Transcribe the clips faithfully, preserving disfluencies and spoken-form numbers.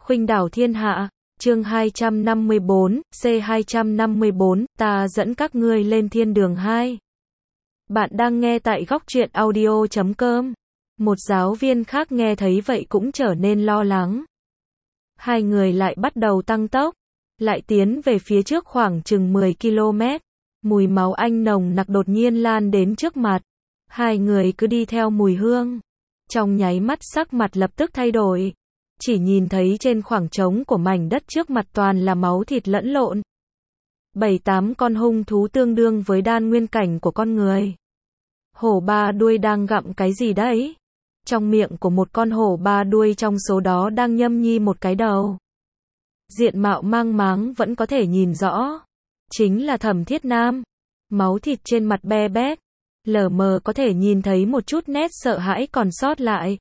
Khuynh đảo thiên hạ, chương hai trăm năm mươi bốn, C hai trăm năm mươi bốn, ta dẫn các ngươi lên thiên đường hai. Bạn đang nghe tại góc truyện audio chấm com. Một giáo viên khác nghe thấy vậy cũng trở nên lo lắng. Hai người lại bắt đầu tăng tốc, lại tiến về phía trước khoảng chừng mười ki lô mét. Mùi máu anh nồng nặc đột nhiên lan đến trước mặt. Hai người cứ đi theo mùi hương. Trong nháy mắt sắc mặt lập tức thay đổi. Chỉ nhìn thấy trên khoảng trống của mảnh đất trước mặt toàn là máu thịt lẫn lộn. Bảy tám con hung thú tương đương với đan nguyên cảnh của con người. Hổ ba đuôi đang gặm cái gì đấy? Trong miệng của một con hổ ba đuôi trong số đó đang nhâm nhi một cái đầu. Diện mạo mang máng vẫn có thể nhìn rõ. Chính là Thẩm Thiết Nam. Máu thịt trên mặt be bét. Lờ mờ có thể nhìn thấy một chút nét sợ hãi còn sót lại.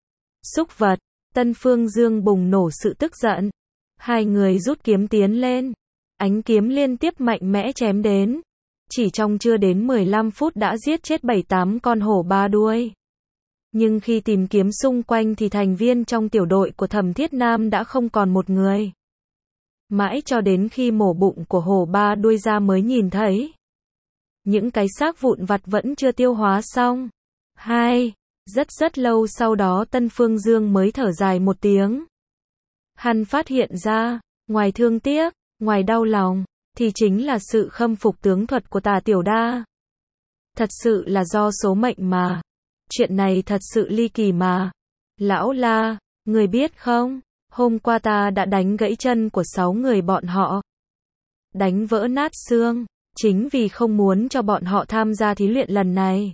Súc vật. Tân Phương Dương bùng nổ sự tức giận. Hai người rút kiếm tiến lên. Ánh kiếm liên tiếp mạnh mẽ chém đến. Chỉ trong chưa đến mười lăm phút đã giết chết bảy tám con hổ ba đuôi. Nhưng khi tìm kiếm xung quanh thì thành viên trong tiểu đội của Thẩm Thiết Nam đã không còn một người. Mãi cho đến khi mổ bụng của hổ ba đuôi ra mới nhìn thấy. Những cái xác vụn vặt vẫn chưa tiêu hóa xong. Hai. Rất rất lâu sau đó Tân Phương Dương mới thở dài một tiếng. Hắn phát hiện ra, ngoài thương tiếc, ngoài đau lòng, thì chính là sự khâm phục tướng thuật của Tà Tiểu Đa. Thật sự là do số mệnh mà. Chuyện này thật sự ly kỳ mà. Lão La, người biết không, hôm qua ta đã đánh gãy chân của sáu người bọn họ. Đánh vỡ nát xương, chính vì không muốn cho bọn họ tham gia thí luyện lần này.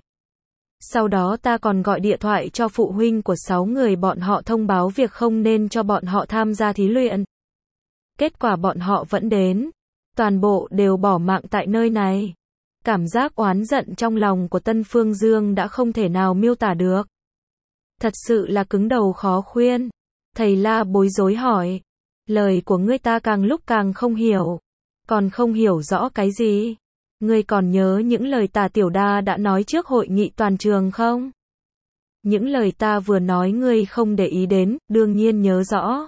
Sau đó ta còn gọi điện thoại cho phụ huynh của sáu người bọn họ thông báo việc không nên cho bọn họ tham gia thí luyện. Kết quả bọn họ vẫn đến. Toàn bộ đều bỏ mạng tại nơi này. Cảm giác oán giận trong lòng của Tân Phương Dương đã không thể nào miêu tả được. Thật sự là cứng đầu khó khuyên. Thầy La bối rối hỏi. Lời của ngươi ta càng lúc càng không hiểu. Còn không hiểu rõ cái gì? Ngươi còn nhớ những lời Tà Tiểu Đa đã nói trước hội nghị toàn trường không? Những lời ta vừa nói ngươi không để ý đến, đương nhiên nhớ rõ.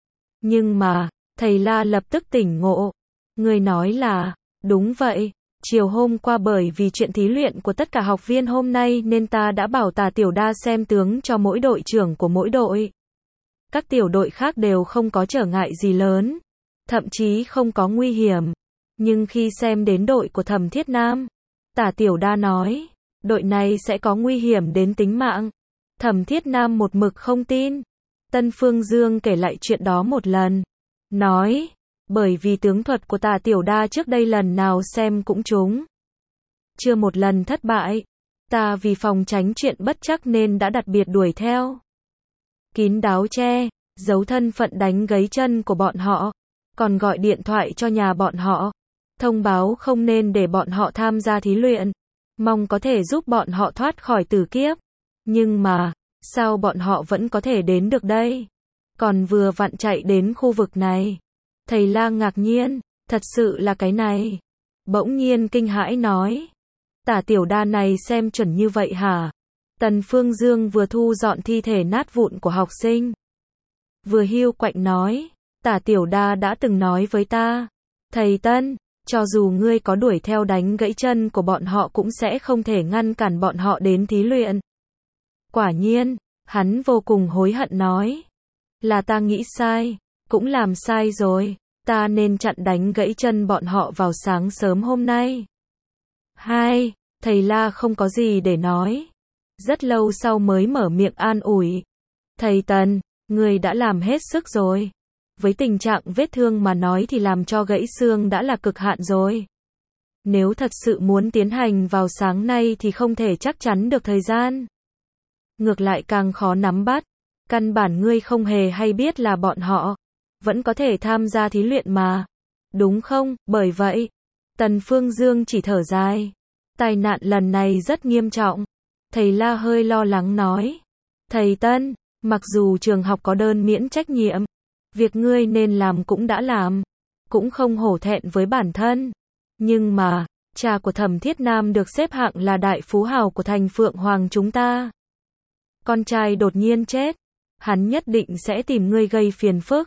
Nhưng mà, thầy La lập tức tỉnh ngộ. Ngươi nói là, đúng vậy, chiều hôm qua bởi vì chuyện thí luyện của tất cả học viên hôm nay nên ta đã bảo Tà Tiểu Đa xem tướng cho mỗi đội trưởng của mỗi đội. Các tiểu đội khác đều không có trở ngại gì lớn, thậm chí không có nguy hiểm. Nhưng khi xem đến đội của Thẩm Thiết Nam, Tả Tiểu Đa nói, đội này sẽ có nguy hiểm đến tính mạng. Thẩm Thiết Nam một mực không tin. Tân Phương Dương kể lại chuyện đó một lần. Nói, bởi vì tướng thuật của Tả Tiểu Đa trước đây lần nào xem cũng trúng. Chưa một lần thất bại. Ta vì phòng tránh chuyện bất trắc nên đã đặc biệt đuổi theo. Kín đáo che, giấu thân phận đánh gãy chân của bọn họ. Còn gọi điện thoại cho nhà bọn họ. Thông báo không nên để bọn họ tham gia thí luyện. Mong có thể giúp bọn họ thoát khỏi tử kiếp. Nhưng mà, sao bọn họ vẫn có thể đến được đây? Còn vừa vặn chạy đến khu vực này. Thầy La ngạc nhiên, thật sự là cái này. Bỗng nhiên kinh hãi nói. Tả Tiểu Đa này xem chuẩn như vậy hả? Tần Phương Dương vừa thu dọn thi thể nát vụn của học sinh. Vừa hiu quạnh nói. Tả Tiểu Đa đã từng nói với ta. Thầy Tân, cho dù ngươi có đuổi theo đánh gãy chân của bọn họ cũng sẽ không thể ngăn cản bọn họ đến thí luyện. Quả nhiên, hắn vô cùng hối hận nói. Là ta nghĩ sai, cũng làm sai rồi. Ta nên chặn đánh gãy chân bọn họ vào sáng sớm hôm nay. Hai, thầy La không có gì để nói. Rất lâu sau mới mở miệng an ủi. Thầy Tần, ngươi đã làm hết sức rồi. Với tình trạng vết thương mà nói thì làm cho gãy xương đã là cực hạn rồi. Nếu thật sự muốn tiến hành vào sáng nay thì không thể chắc chắn được thời gian. Ngược lại càng khó nắm bắt. Căn bản ngươi không hề hay biết là bọn họ vẫn có thể tham gia thí luyện mà. Đúng không? Bởi vậy, Tần Phương Dương chỉ thở dài. Tai nạn lần này rất nghiêm trọng. Thầy La hơi lo lắng nói. Thầy Tân, mặc dù trường học có đơn miễn trách nhiệm, việc ngươi nên làm cũng đã làm, cũng không hổ thẹn với bản thân. Nhưng mà, cha của Thẩm Thiết Nam được xếp hạng là đại phú hào của thành Phượng Hoàng chúng ta. Con trai đột nhiên chết, hắn nhất định sẽ tìm ngươi gây phiền phức.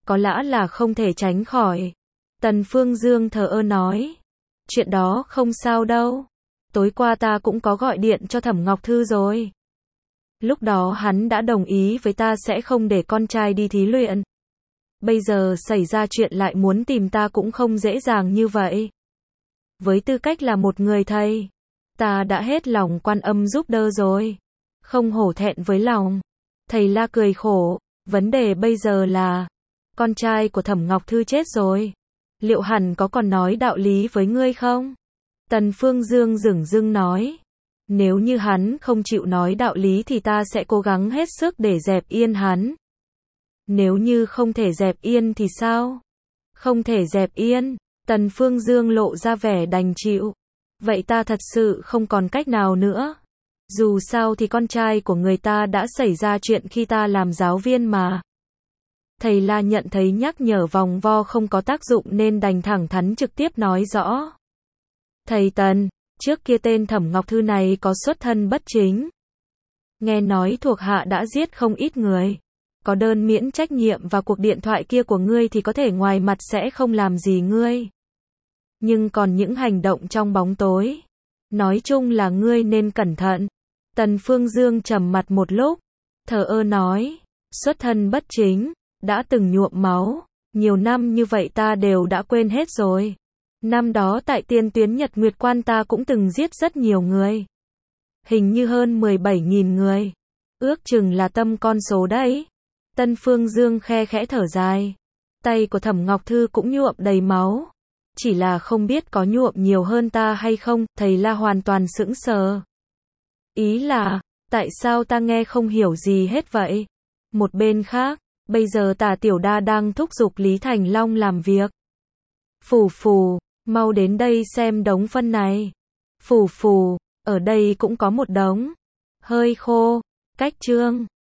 có lẽ là không thể tránh khỏi. Tần Phương Dương thờ ơ nói. Chuyện đó không sao đâu. Tối qua ta cũng có gọi điện cho Thẩm Ngọc Thư rồi. Lúc đó hắn đã đồng ý với ta sẽ không để con trai đi thí luyện. Bây giờ xảy ra chuyện lại muốn tìm ta cũng không dễ dàng như vậy. Với tư cách là một người thầy, ta đã hết lòng quan âm giúp đỡ rồi. Không hổ thẹn với lòng. Thầy La cười khổ. Vấn đề bây giờ là, con trai của Thẩm Ngọc Thư chết rồi. Liệu hẳn có còn nói đạo lý với ngươi không? Tần Phương Dương dửng dưng nói. Nếu như hắn không chịu nói đạo lý thì ta sẽ cố gắng hết sức để dẹp yên hắn. Nếu như không thể dẹp yên thì sao? Không thể dẹp yên. Tần Phương Dương lộ ra vẻ đành chịu. Vậy ta thật sự không còn cách nào nữa. Dù sao thì con trai của người ta đã xảy ra chuyện khi ta làm giáo viên mà. Thầy La nhận thấy nhắc nhở vòng vo không có tác dụng nên đành thẳng thắn trực tiếp nói rõ. Thầy Tần, trước kia tên Thẩm Ngọc Thư này có xuất thân bất chính. Nghe nói thuộc hạ đã giết không ít người. Có đơn miễn trách nhiệm và cuộc điện thoại kia của ngươi thì có thể ngoài mặt sẽ không làm gì ngươi. Nhưng còn những hành động trong bóng tối, nói chung là ngươi nên cẩn thận. Tần Phương Dương trầm mặt một lúc, thờ ơ nói, xuất thân bất chính, đã từng nhuộm máu, nhiều năm như vậy ta đều đã quên hết rồi. Năm đó tại Tiên Tuyến Nhật Nguyệt Quan ta cũng từng giết rất nhiều người. Hình như hơn mười bảy nghìn người. Ước chừng là tâm con số đấy. Tân Phương Dương khe khẽ thở dài. Tay của Thẩm Ngọc Thư cũng nhuộm đầy máu. Chỉ là không biết có nhuộm nhiều hơn ta hay không, thầy La hoàn toàn sững sờ. Ý là, tại sao ta nghe không hiểu gì hết vậy? Một bên khác, bây giờ Tả Tiểu Đa đang thúc giục Lý Thành Long làm việc. Phù phù, mau đến đây xem đống phân này. Phù phù, ở đây cũng có một đống. Hơi khô, cách chương.